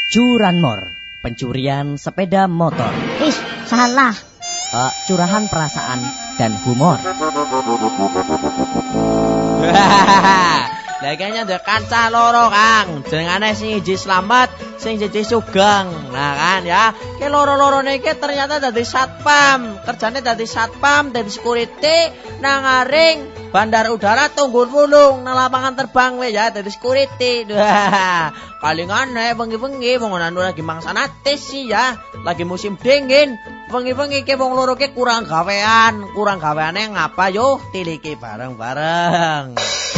Curanmor, pencurian sepeda motor. Ih, salah. Curahan perasaan dan humor. Lah kayaknya ada kancah loro Kang. Jenengane sing siji Slamet, sing siji Sugeng. Nah kan ya, ki loro-lorone iki ternyata dadi satpam. Kerjane dadi satpam, dadi security nang aring bandar udara Tunggun Wulung nang lapangan terbang we ya dadi security. Wah, kalingane bengi-bengi wong anu lagi mangsana tis sih ya. Lagi musim dingin. Bengi-bengi ki wong loro ki kurang gaweane ngapa yo tiliki bareng-bareng.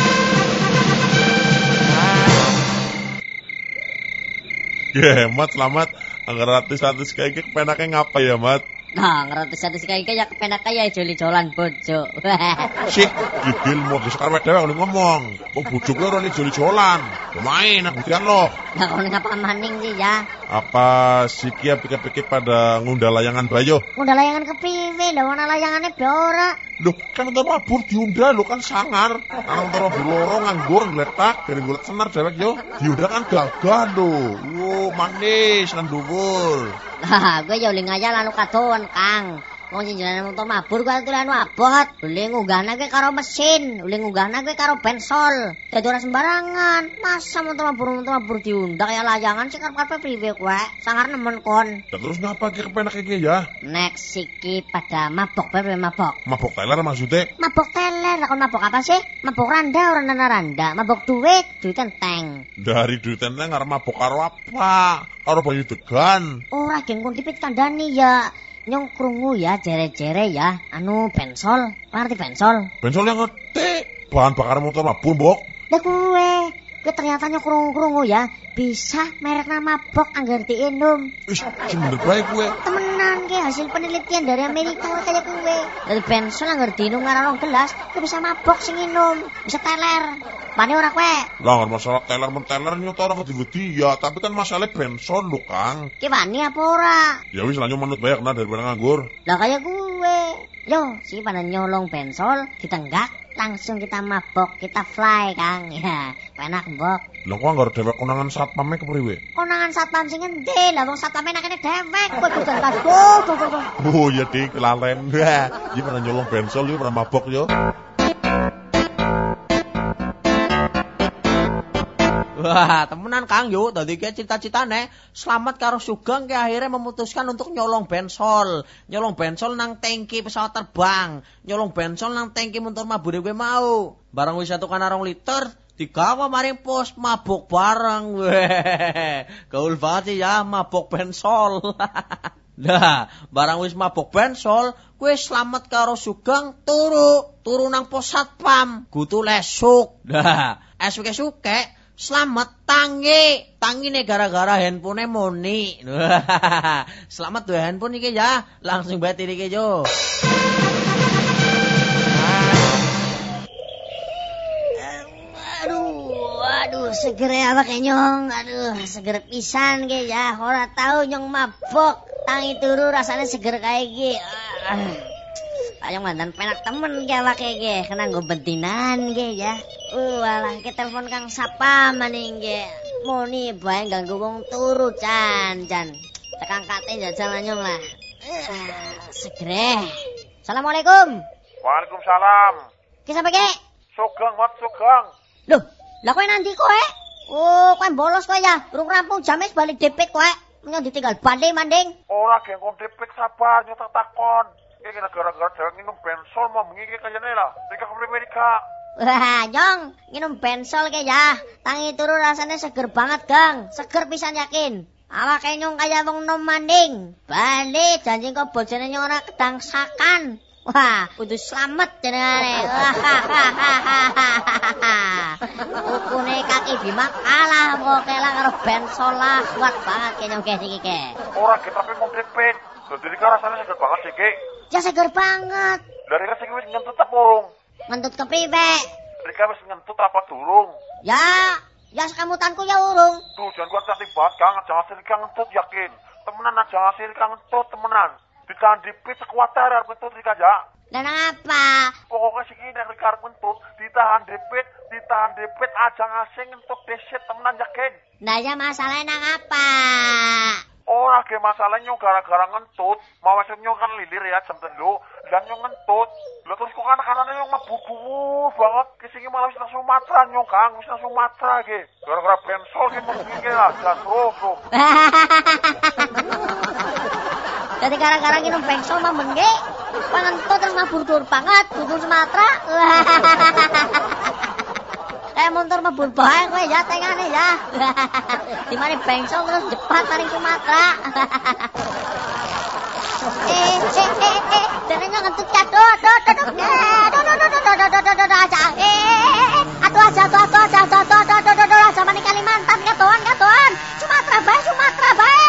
Ya, Mat, selamat. Anggar ratus-ratus kayak gitu penaknya ngapa ya, Mat? Nah, ngeratus-ratus kayak ya kepenak kayak joli-jolan bojo. Sik, gidil mau sekarang wedewek ngomong. Kok bojo kowe ora joli-jolan? Main aku buktikan lo. Nah, kalau ngapa maning sih ya? Apa si Kia pikir-pikir pada ngundang layangan bayo? Ngundang layangan kepriwe? Lah ana layangane be ora. Loh, kan ntar mabur diundang lo kan sangar. Nang ntar mabur loro nganggur ngletak dari gulet senar dewek yo. Diundang kan gagah lo. Wo, manis kan dhuwur. Lah, gue yo ngayal anu kadon, Kang. Wong jenengan motor mabur kuwi aturan abot. Uli ngunggahna kuwi karo mesin, uli ngunggahna kuwi karo bensol. Dadi ora sembarangan. Masa motor mabur diundang ya layangan sik karep priwe kowe? Sangar nemen kon. Terus ngapa ki kepenak iki ya? Nek siki pada mabok bae mabok. Mabok teler maksudnya? Mabok teler, lah kon mabok apa sih? Mabok randa ora nana randa, mabok duit enteng. Dari duit enteng arep mabok karo apa? Karo bayu degan. Ora geng kon dipit kandhani ya. Nyong krungu ya jere-jere ya anu bensol. Ngerti bensol? Bensol yang ngerti. Bahan bakar motor mabur, Mbok. Lah kowe ternyata nyong krungu ya bisa merek nama mabok anggar diinum. Wis, bener bae kowe. Temenan ki hasil penelitian dari Amerika kayak kowe. Dari bensol anggar diinum karo 2 gelas, kowe bisa mabok sing inum, bisa teler. Pane ora kowe? Lah masalah teler nyotor apa diwedi ya, tapi kan masalah bensol lho, Kang. Ki wani apa ora? Ya wis lanjut manut bae kena daripada nganggur. Lah kaya kowe. Yo, si pada nyolong bensol ditenggak langsung kita mabok, kita fly, Kang. Ya, enak, Mbok. Lah kok anggar dhewek konangan satpame kepriwe? Konangan satpam sing endi? Lah wong satpame nakene dhewek. Kowe kudu kado. Oh, ya dik lalen. Iki pernah nyolong bensol yo, pernah mabok yo. Wah, temenan Kang yo, dadi ki cita-citane Slamet karo Sugeng ki akhirnya memutuskan untuk nyolong bensol nang tangki pesawat terbang, nyolong bensol nang tangki motor mabure kowe mau. Barang wis 1,2 liter digawa maring pos mabuk bareng. Weh, gaul banget sih ya mabuk bensol. Nah, barang wis mabuk bensol, kowe Slamet karo Sugeng turu nang pos satpam, kudu lesuk. Nah, esuke-suke Slamet tangine gara-gara handphone moni. Slamet duwe handphone iki ya, langsung bae iki yo. Aduh, seger apa nyong. Aduh, seger pisan ge ya. Ora tau nyong mabok, tangi turu rasane seger kae iki. Ayo mandan penak temen ge awake ge, kena nggo bentinan ge ya. Walah, ke telepon Kang Sapa maning ge. Moni bae ganggu wong turu jan. Tekan kate jajal nyong lah. Segere. Assalamualaikum. Waalaikumsalam. Ki sampe ge? Sugeng, Mat, Sugeng. Loh, lah kowe nanti kowe? Oh, kowe bolos kowe ya. Durung rampung jam wis balik depit kowe. Menyang ditinggal banding manding. Ora geng kon depit sabar nyotak takon. Iki gara-gara dhewek minum bensol mau bengi iki kayane lah. Nika kepriwe nika? Wah, nyong, minum bensol ke ya. Tangi turu rasanya seger banget, Gang. Seger pisan yakin. Awake nyong kaya wong nom manding. Bali janji kok bojone nyong ora kedangsakan. Wah, kudu Slamet jenengane. Ukune kaki Bima kalah pokoke lah karo bensol lah. Kuat banget ke nyong iki ke. Ora ge tapi mung depit. Dadi nika rasane seger banget iki. Ya seger banget. Dari rasa wis ngentut ta burung? Ngentut kepriwe? Rika wis ngentut apa durung? Ya sekamutanku ya urung. Tuh, jangan kuat cantik banget, Kang. Jangan hasil Rika ngentut, yakin. Temenan aja hasil Rika ngentut, temenan. Ditahan dipit sekuat arep ngentut Rika ya. Dan apa? Pokoknya sing nek karep ngentut ditahan depit aja ngasih ngentut deset temenan ya, Geng. Nah ya masalahnya nang apa? Ora ge masalahnya gara-gara ngentut, mau maksudnya kan lilir ya jam 3. Dan nyong ngentut. Lah terus kok anak-anaknya yang mabuk banget. Kesingi malah wis nang Sumatera nyong, Kang, wis nang Sumatera ge. Gara-gara bensol ki mengki lah jasro. Jadi gara-gara kita bengsol mah mengge, pangentut terus mabur banget, duduk Sumatera. Kayak motor mabur bae kowe ya tengane ya. Di mari bengsol terus jepat maring Sumatera. Dene ngentut aduh. Aja maning Kalimantan katoan. Sumatera bae.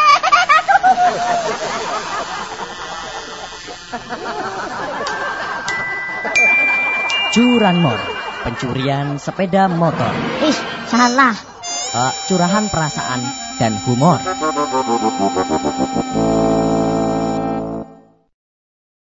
Curanmor, pencurian sepeda motor. Ih, salah. Curahan perasaan dan humor.